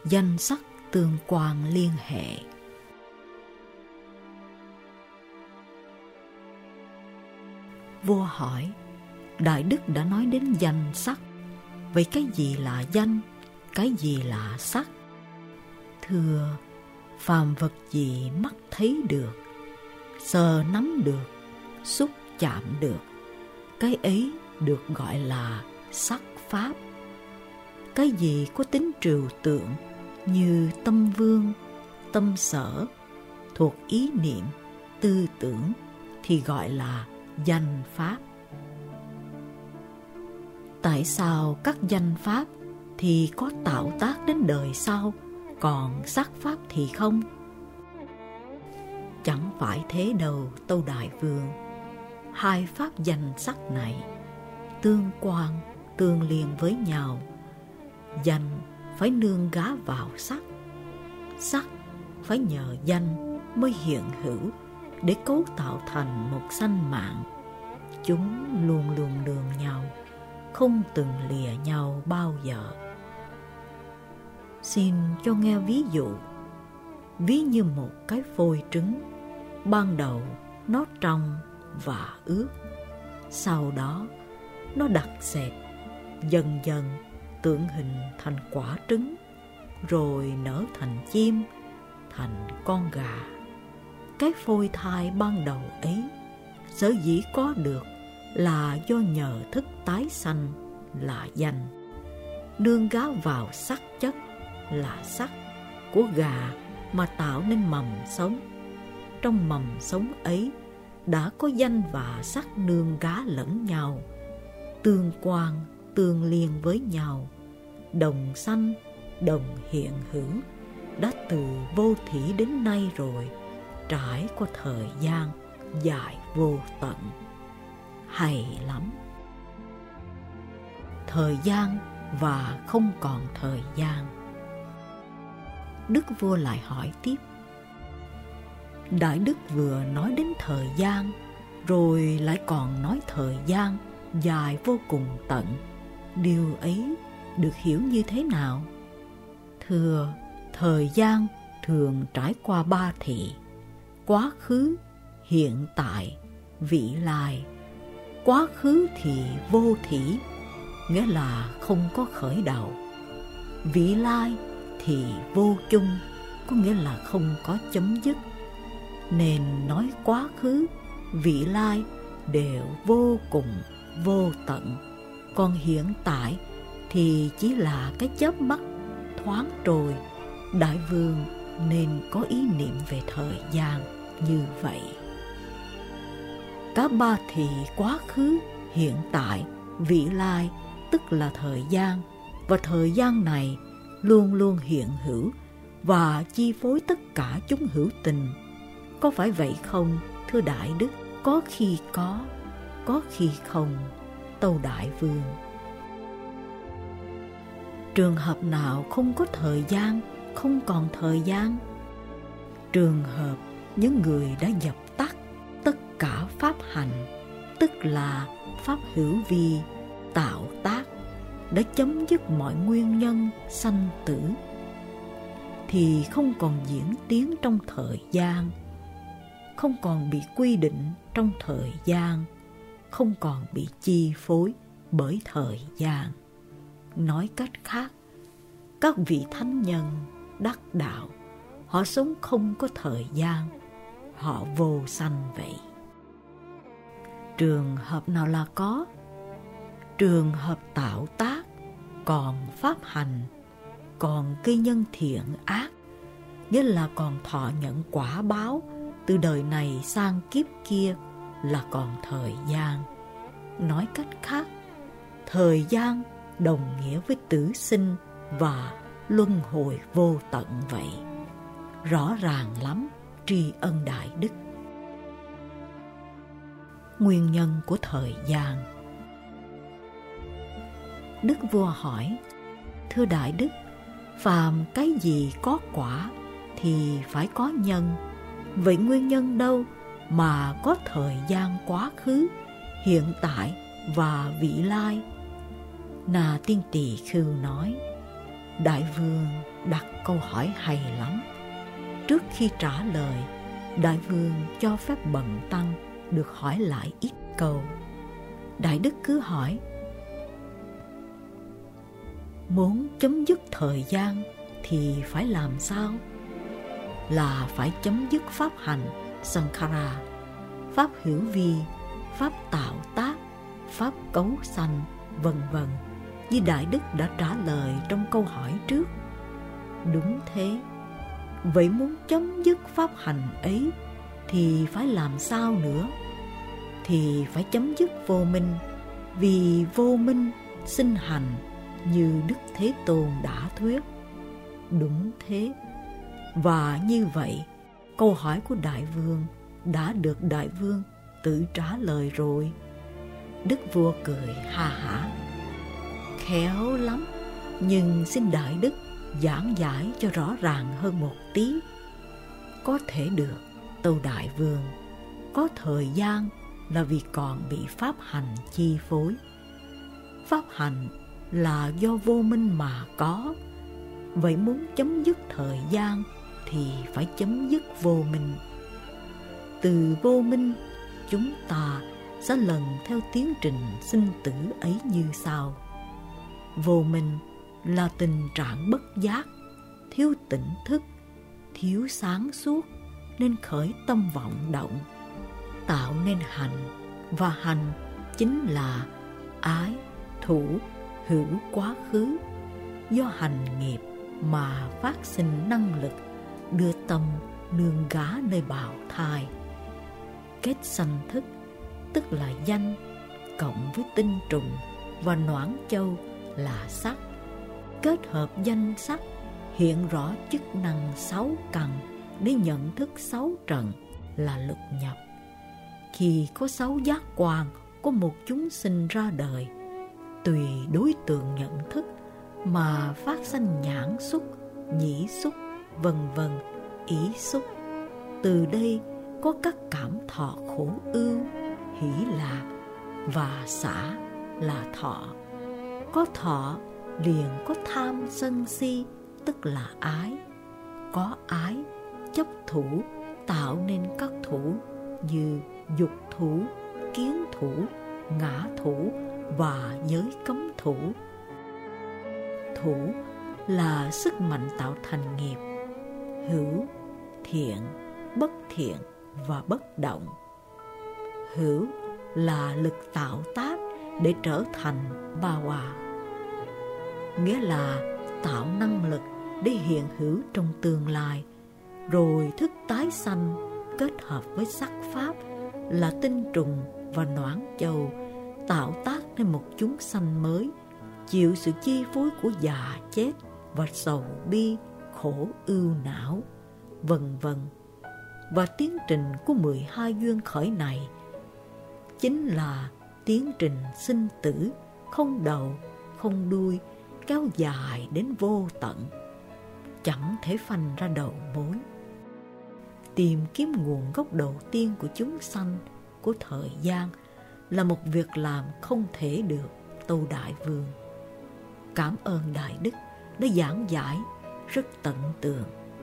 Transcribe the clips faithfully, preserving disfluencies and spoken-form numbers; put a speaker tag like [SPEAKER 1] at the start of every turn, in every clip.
[SPEAKER 1] danh sắc tương quan liên hệ. Vua hỏi, Đại Đức đã nói đến danh sắc, vậy cái gì là danh, cái gì là sắc? Thưa, phàm vật gì mắt thấy được, sờ nắm được, xúc chạm được, cái ấy được gọi là sắc pháp. Cái gì có tính trừu tượng như tâm vương, tâm sở, thuộc ý niệm, tư tưởng thì gọi là danh pháp. Tại sao các danh pháp thì có tạo tác đến đời sau, còn sắc pháp thì không? Chẳng phải thế đâu, tâu Đại Vương. Hai pháp danh sắc này tương quan, tương liên với nhau. Danh phải nương gá vào sắc, sắc phải nhờ danh mới hiện hữu để cấu tạo thành một sanh mạng. Chúng luôn luôn nương nhau, không từng lìa nhau bao giờ. Xin cho nghe ví dụ. Ví như một cái phôi trứng, ban đầu nó trong và ướt, sau đó nó đặc sệt, dần dần tượng hình thành quả trứng, rồi nở thành chim, thành con gà. Cái phôi thai ban đầu ấy sở dĩ có được là do nhờ thức tái sanh là danh, nương gá vào sắc chất là sắc của gà mà tạo nên mầm sống. Trong mầm sống ấy đã có danh và sắc nương gá lẫn nhau, tương quan tương liên với nhau, đồng sanh đồng hiện hữu, đã từ vô thỉ đến nay rồi, trải qua thời gian dài vô tận. Hay lắm. Thời gian và không còn thời gian. Đức vua lại hỏi tiếp, Đại Đức vừa nói đến thời gian, rồi lại còn nói thời gian dài vô cùng tận. Điều ấy được hiểu như thế nào? Thưa, thời gian thường trải qua ba thị: quá khứ, hiện tại, vị lai. Quá khứ thì vô thỉ, nghĩa là không có khởi đầu. Vị lai thì vô chung, có nghĩa là không có chấm dứt. Nên nói quá khứ, vị lai đều vô cùng, vô tận. Còn hiện tại thì chỉ là cái chớp mắt thoáng trôi. Đại Vương nên có ý niệm về thời gian như vậy. Cả ba thì quá khứ, hiện tại, vị lai tức là thời gian, và thời gian này luôn luôn hiện hữu và chi phối tất cả chúng hữu tình. Có phải vậy không, thưa Đại Đức? Có khi có, có khi không, tâu Đại Vương. Trường hợp nào không có thời gian, không còn thời gian? Trường hợp những người đã dập tắt tất cả pháp hành, tức là pháp hữu vi, tạo tác, đã chấm dứt mọi nguyên nhân sanh tử, thì không còn diễn tiến trong thời gian, không còn bị quy định trong thời gian, không còn bị chi phối bởi thời gian. Nói cách khác, các vị thánh nhân đắc đạo, họ sống không có thời gian, họ vô sanh vậy. Trường hợp nào là có? Trường hợp tạo tác, còn pháp hành, còn cây nhân thiện ác, nghĩa là còn thọ nhận quả báo từ đời này sang kiếp kia, là còn thời gian. Nói cách khác, thời gian đồng nghĩa với tử sinh và luân hồi vô tận vậy. Rõ ràng lắm, tri ân Đại Đức. Nguyên nhân của thời gian. Đức vua hỏi, thưa Đại Đức, phàm cái gì có quả thì phải có nhân. Vậy nguyên nhân đâu mà có thời gian quá khứ, hiện tại và vị lai? Na Tiên Tỳ Khưu nói, Đại vương đặt câu hỏi hay lắm. Trước khi trả lời, đại vương cho phép bần tăng được hỏi lại ít câu. Đại đức cứ hỏi: muốn chấm dứt thời gian thì phải làm sao? Là phải chấm dứt pháp hành Sankhara, pháp hiểu vi, pháp tạo tác, pháp cấu sanh, vân vân, như đại đức đã trả lời trong câu hỏi trước. Đúng thế. Vậy muốn chấm dứt pháp hành ấy thì phải làm sao nữa? Thì phải chấm dứt vô minh, vì vô minh sinh hành, như Đức Thế Tôn đã thuyết. Đúng thế. Và như vậy, câu hỏi của đại vương đã được đại vương tự trả lời rồi. Đức vua cười ha hả: khéo lắm, nhưng xin đại đức giảng giải cho rõ ràng hơn một tí. Có thể được, tâu đại vương. Có thời gian là vì còn bị pháp hành chi phối. Pháp hành là do vô minh mà có. Vậy muốn chấm dứt thời gian thì phải chấm dứt vô minh. Từ vô minh, chúng ta sẽ lần theo tiến trình sinh tử ấy như sau. Vô minh là tình trạng bất giác, thiếu tỉnh thức, thiếu sáng suốt, nên khởi tâm vọng động, tạo nên hành, và hành chính là ái, thủ, hữu quá khứ. Do hành nghiệp mà phát sinh năng lực đưa tâm nương gá nơi bào thai. Kết sanh thức, tức là danh, cộng với tinh trùng và noãn châu là sắc. Kết hợp danh sắc hiện rõ chức năng sáu căn để nhận thức sáu trần là lục nhập. Khi có sáu giác quan của một chúng sinh ra đời, tùy đối tượng nhận thức mà phát sanh nhãn xúc, nhĩ xúc, vân vân, ý xúc. Từ đây có các cảm thọ khổ ưu, hỷ lạc và xả là thọ. Có thọ liền có tham sân si, tức là ái. Có ái, chấp thủ tạo nên các thủ như dục thủ, kiến thủ, ngã thủ và giới cấm thủ. Thủ là sức mạnh tạo thành nghiệp: hữu, thiện, bất thiện và bất động. Hữu là lực tạo tác để trở thành ba hòa, nghĩa là tạo năng lực để hiện hữu trong tương lai. Rồi thức tái sanh kết hợp với sắc pháp là tinh trùng và noãn châu, tạo tác nên một chúng sanh mới, chịu sự chi phối của già chết và sầu bi, khổ ưu não, vân vân. Và tiến trình của mười hai duyên khởi này chính là tiến trình sinh tử không đầu, không đuôi, kéo dài đến vô tận, chẳng thể phanh ra đầu mối. Tìm kiếm nguồn gốc đầu tiên của chúng sanh, của thời gian là một việc làm không thể được, tâu đại vương. Cảm ơn đại đức đã giảng giải rất tận tường.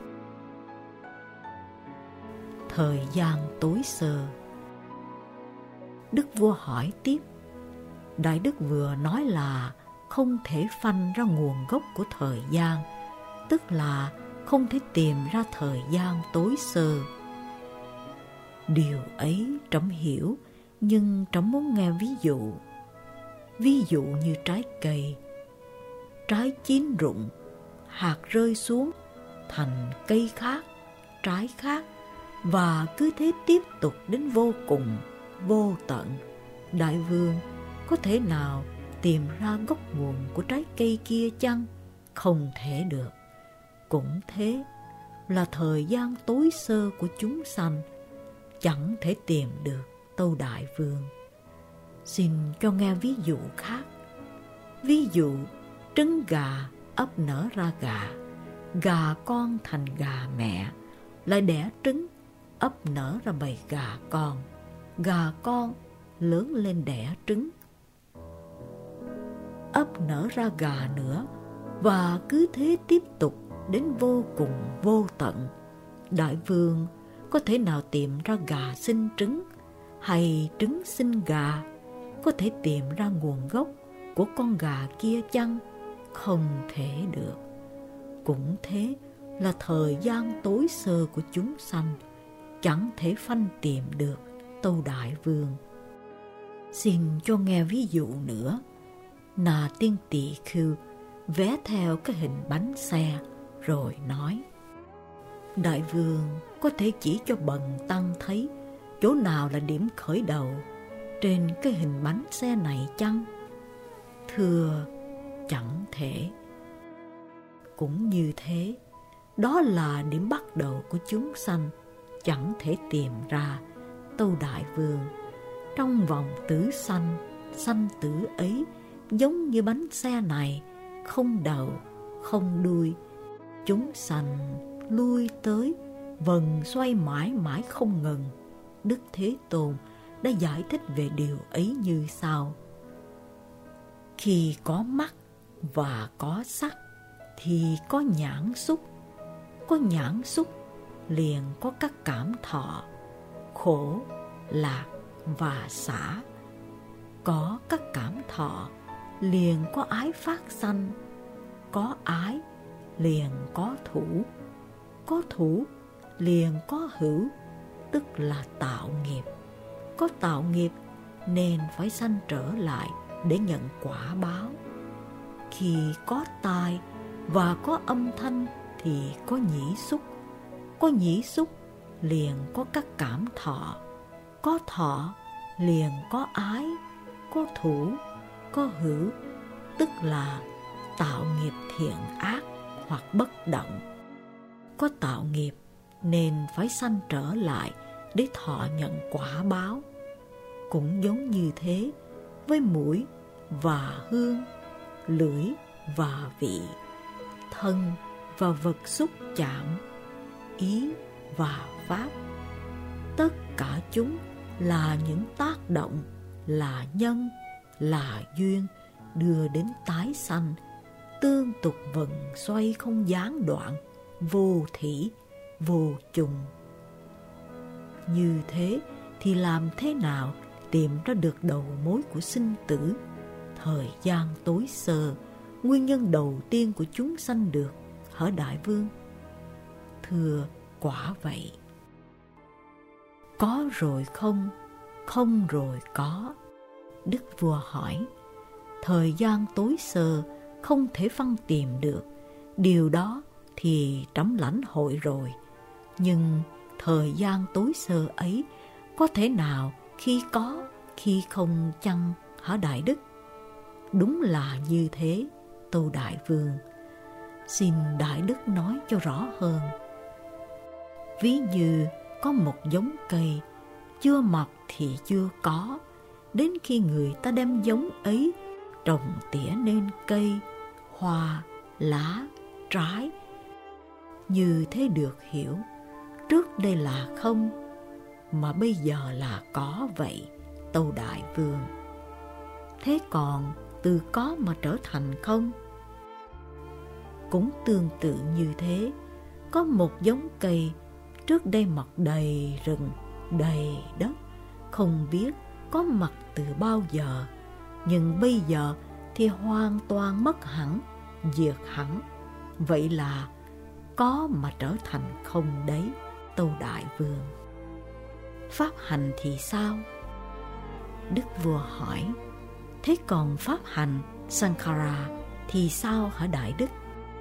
[SPEAKER 1] Thời gian tối sơ. Đức vua hỏi tiếp: đại đức vừa nói là không thể phanh ra nguồn gốc của thời gian, tức là không thể tìm ra thời gian tối sơ. Điều ấy trẫm hiểu, nhưng trẫm muốn nghe ví dụ. Ví dụ như trái cây, trái chín rụng, hạt rơi xuống thành cây khác, trái khác, và cứ thế tiếp tục đến vô cùng, vô tận. Đại vương có thể nào tìm ra gốc nguồn của trái cây kia chăng? Không thể được. Cũng thế, là thời gian tối sơ của chúng sanh, chẳng thể tìm được, tâu đại vương. Xin cho nghe ví dụ khác. Ví dụ trứng gà ấp nở ra gà, gà con thành gà mẹ, lại đẻ trứng, ấp nở ra bầy gà con, gà con lớn lên đẻ trứng, ấp nở ra gà nữa, Và cứ thế tiếp tục đến vô cùng vô tận. Đại vương có thể nào tìm ra gà sinh trứng hay trứng sinh gà? Có thể tìm ra nguồn gốc của con gà kia chăng? Không thể được. Cũng thế là thời gian tối sơ của chúng sanh chẳng thể phanh tìm được, tâu đại vương. Xin cho nghe ví dụ nữa. Nà tiên tỳ khưu vẽ theo cái hình bánh xe rồi nói: Đại vương có thể chỉ cho bần tăng thấy chỗ nào là điểm khởi đầu trên cái hình bánh xe này chăng? Thưa, chẳng thể. Cũng như thế, đó là điểm bắt đầu của chúng sanh, chẳng thể tìm ra, tâu đại vương. Trong vòng tử sanh, sanh tử ấy giống như bánh xe này, không đầu, không đuôi. Chúng sanh lui tới, vần xoay mãi mãi không ngừng. Đức Thế Tôn đã giải thích về điều ấy như sau: khi có mắt và có sắc thì có nhãn xúc, có nhãn xúc liền có các cảm thọ, khổ, lạc và xả. Có các cảm thọ liền có ái phát sanh, có ái liền có thủ, có thủ liền có hữu, tức là tạo nghiệp. Có tạo nghiệp nên phải sanh trở lại để nhận quả báo. Khi có tai và có âm thanh thì có nhĩ xúc, có nhĩ xúc liền có các cảm thọ, có thọ liền có ái, có thủ, có hữu, tức là tạo nghiệp thiện ác hoặc bất động. Có tạo nghiệp nên phải sanh trở lại để thọ nhận quả báo. Cũng giống như thế với mũi và hương, lưỡi và vị, thân và vật xúc chạm, ý và pháp. Tất cả chúng là những tác động, là nhân, là duyên đưa đến tái sanh, tương tục vần xoay không gián đoạn, vô thỉ, vô chung. Như thế thì làm thế nào tìm ra được đầu mối của sinh tử, thời gian tối sơ, nguyên nhân đầu tiên của chúng sanh được, hỡi đại vương? Thưa, quả vậy. Có rồi không, không rồi có. Đức vua hỏi: thời gian tối sơ không thể phân tìm được, điều đó thì trẫm lãnh hội rồi. Nhưng thời gian tối sơ ấy có thể nào khi có, khi không chăng, hả đại đức? Đúng là như thế, tâu đại vương. Xin đại đức nói cho rõ hơn. Ví như có một giống cây, chưa mọc thì chưa có, đến khi người ta đem giống ấy trồng tỉa nên cây, hoa, lá, trái. Như thế được hiểu, trước đây là không, mà bây giờ là có vậy, tâu đại vương. Thế còn từ có mà trở thành không? Cũng tương tự như thế, có một giống cây trước đây mọc đầy rừng, đầy đất, không biết có mặt từ bao giờ, nhưng bây giờ thì hoàn toàn mất hẳn, diệt hẳn. Vậy là có mà trở thành không đấy, tâu đại vương. Pháp hành thì sao? Đức vua hỏi: thế còn pháp hành Sankhara thì sao hả đại đức?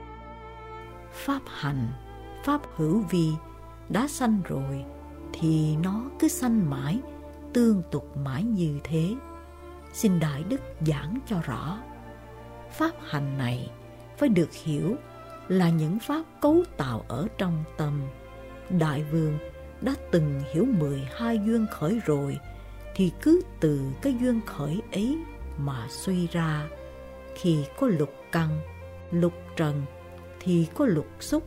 [SPEAKER 1] Pháp hành, pháp hữu vi đã sanh rồi thì nó cứ sanh mãi, tương tục mãi như thế. Xin đại đức giảng cho rõ. Pháp hành này phải được hiểu là những pháp cấu tạo ở trong tâm. Đại vương đã từng hiểu mười hai duyên khởi rồi, thì cứ từ cái duyên khởi ấy mà suy ra. Khi có lục căn, lục trần thì có lục xúc.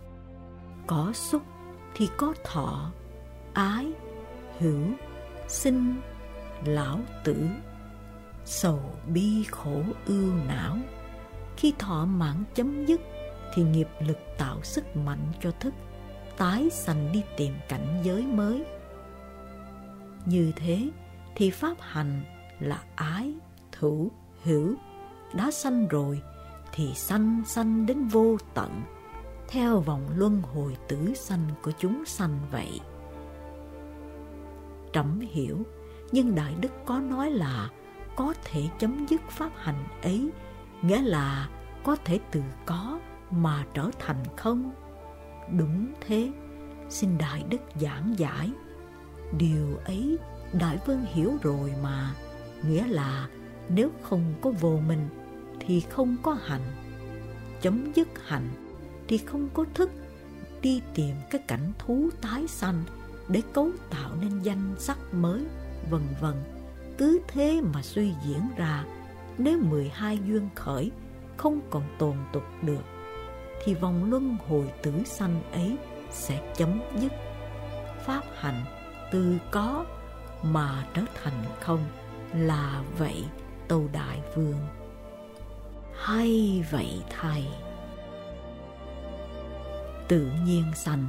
[SPEAKER 1] Có xúc thì có thọ, ái, hữu, sinh, lão tử, sầu bi khổ ưu não. Khi thọ mãn chấm dứt thì nghiệp lực tạo sức mạnh cho thức tái sanh đi tìm cảnh giới mới. Như thế thì pháp hành là ái, thủ, hữu đã sanh rồi thì sanh sanh đến vô tận, theo vòng luân hồi tử sanh của chúng sanh vậy. Trẫm hiểu, nhưng Đại Đức có nói là có thể chấm dứt pháp hành ấy, nghĩa là có thể từ có mà trở thành không? Đúng thế, xin Đại Đức giảng giải. Điều ấy Đại Vương hiểu rồi mà, nghĩa là nếu không có vô minh thì không có hành, chấm dứt hành thì không có thức, đi tìm cái cảnh thú tái sanh để cấu tạo nên danh sắc mới, vân vân. Cứ thế mà suy diễn ra, nếu mười hai duyên khởi không còn tồn tục được, thì vòng luân hồi tử sanh ấy sẽ chấm dứt. Pháp hành từ có mà trở thành không là vậy, Tâu Đại Vương. Hay vậy thầy. Tự nhiên sanh.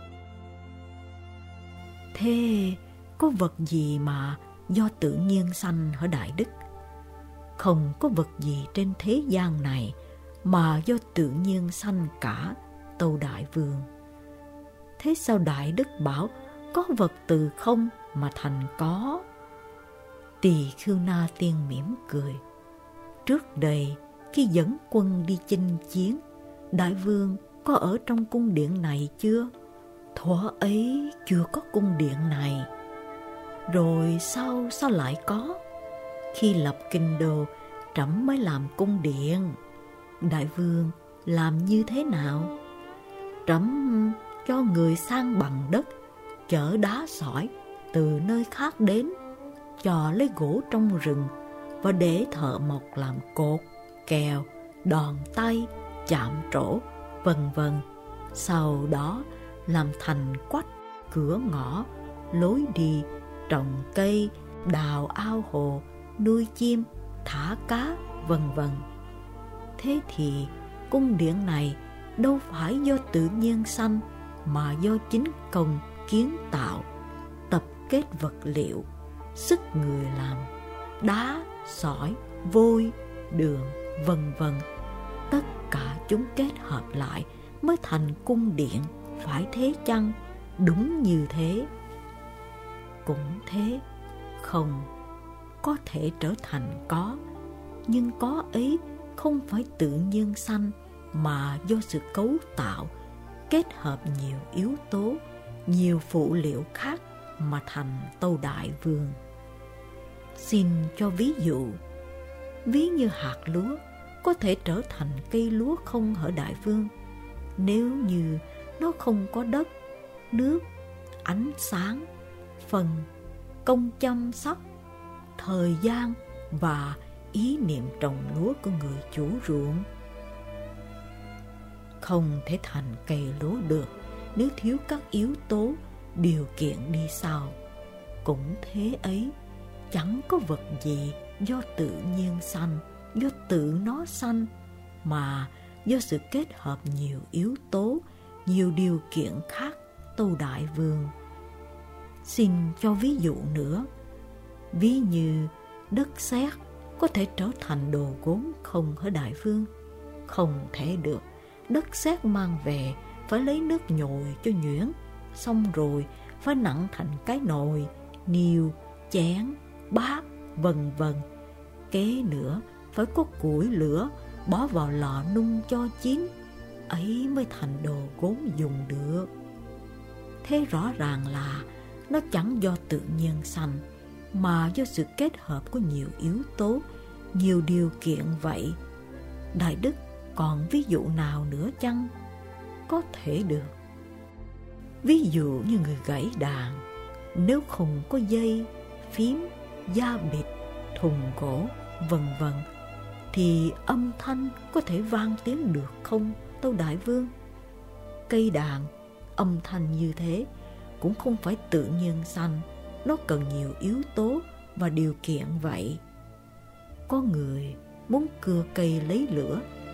[SPEAKER 1] Thế có vật gì mà do tự nhiên sanh hả Đại Đức? Không có vật gì trên thế gian này mà do tự nhiên sanh cả, Tâu Đại Vương. Thế sao Đại Đức bảo có vật từ không mà thành có? Tỳ Khưu Na Tiên mỉm cười. Trước đây khi dẫn quân đi chinh chiến, Đại Vương có ở trong cung điện này chưa? Thuở ấy chưa có cung điện này. Rồi sao sao lại có? Khi lập kinh đô, trẫm mới làm cung điện. Đại Vương làm như thế nào? Trẫm cho người sang bằng đất, chở đá sỏi từ nơi khác đến, cho lấy gỗ trong rừng và để thợ mộc làm cột, kèo, đòn tay, chạm trổ, vân vân. Sau đó làm thành quách, cửa ngõ, lối đi, trồng cây, đào ao hồ, nuôi chim, thả cá, vân vân. Thế thì cung điện này đâu phải do tự nhiên sanh, mà do chính công kiến tạo, tập kết vật liệu, sức người làm, đá, sỏi, vôi, đường, vân vân. Tất cả chúng kết hợp lại mới thành cung điện, phải thế chăng? Đúng như thế. Cũng thế, không có thể trở thành có, nhưng có ấy không phải tự nhiên sanh, mà do sự cấu tạo, kết hợp nhiều yếu tố, nhiều phụ liệu khác mà thành, Tâu Đại Vương. Xin cho ví dụ. Ví như hạt lúa có thể trở thành cây lúa không hả Đại Vương? Nếu như nó không có đất, nước, ánh sáng, phần, công chăm sóc, thời gian và ý niệm trồng lúa của người chủ ruộng. Không thể thành cây lúa được nếu thiếu các yếu tố, điều kiện đi sau. Cũng thế ấy, chẳng có vật gì do tự nhiên sanh, do tự nó sanh, mà do sự kết hợp nhiều yếu tố, nhiều điều kiện khác, Tâu Đại Vương. Xin cho ví dụ nữa. Ví như đất sét có thể trở thành đồ gốm không hả Đại Vương? Không thể được. Đất sét mang về phải lấy nước nhồi cho nhuyễn, xong rồi phải nặn thành cái nồi, niêu, chén, bát, vân vân. Kế nữa phải có củi lửa, bỏ vào lò nung cho chín, ấy mới thành đồ gốm dùng được. Thế rõ ràng là nó chẳng do tự nhiên sanh, mà do sự kết hợp của nhiều yếu tố, nhiều điều kiện vậy. Đại Đức còn ví dụ nào nữa chăng? Có thể được. Ví dụ như người gãy đàn, nếu không có dây, phím, da bịt, thùng gỗ, vân vân, thì âm thanh có thể vang tiếng được không, Tâu Đại Vương? Cây đàn, âm thanh như thế cũng không phải tự nhiên sanh, nó cần nhiều yếu tố và điều kiện vậy. Có người muốn cưa cây lấy lửa,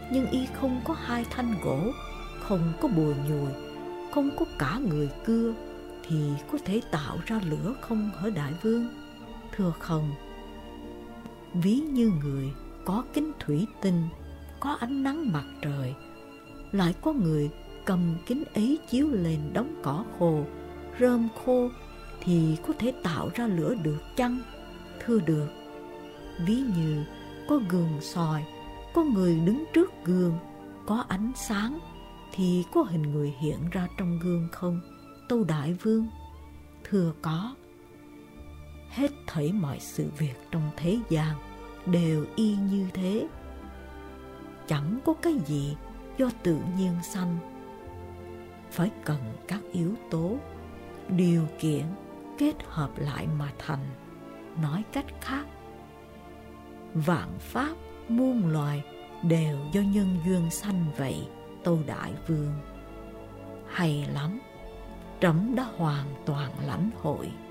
[SPEAKER 1] nhưng y không có hai thanh gỗ, không có bùa nhùi, không có cả người cưa, thì có thể tạo ra lửa không hả đại vương? Thưa không. Ví như người có kính thủy tinh, có ánh nắng mặt trời, lại có người cầm kính ấy chiếu lên đống cỏ khô, rơm khô, thì có thể tạo ra lửa được chăng? Thưa được. Ví như có gương soi, có người đứng trước gương, có ánh sáng, thì có hình người hiện ra trong gương không, tâu đại vương? Thưa có. Hết thảy mọi sự việc trong thế gian đều y như thế. Chẳng có cái gì do tự nhiên sanh, phải cần các yếu tố, điều kiện kết hợp lại mà thành. Nói cách khác, vạn pháp muôn loài đều do nhân duyên sanh vậy, tâu đại vương. Hay lắm, trẫm đã hoàn toàn lãnh hội.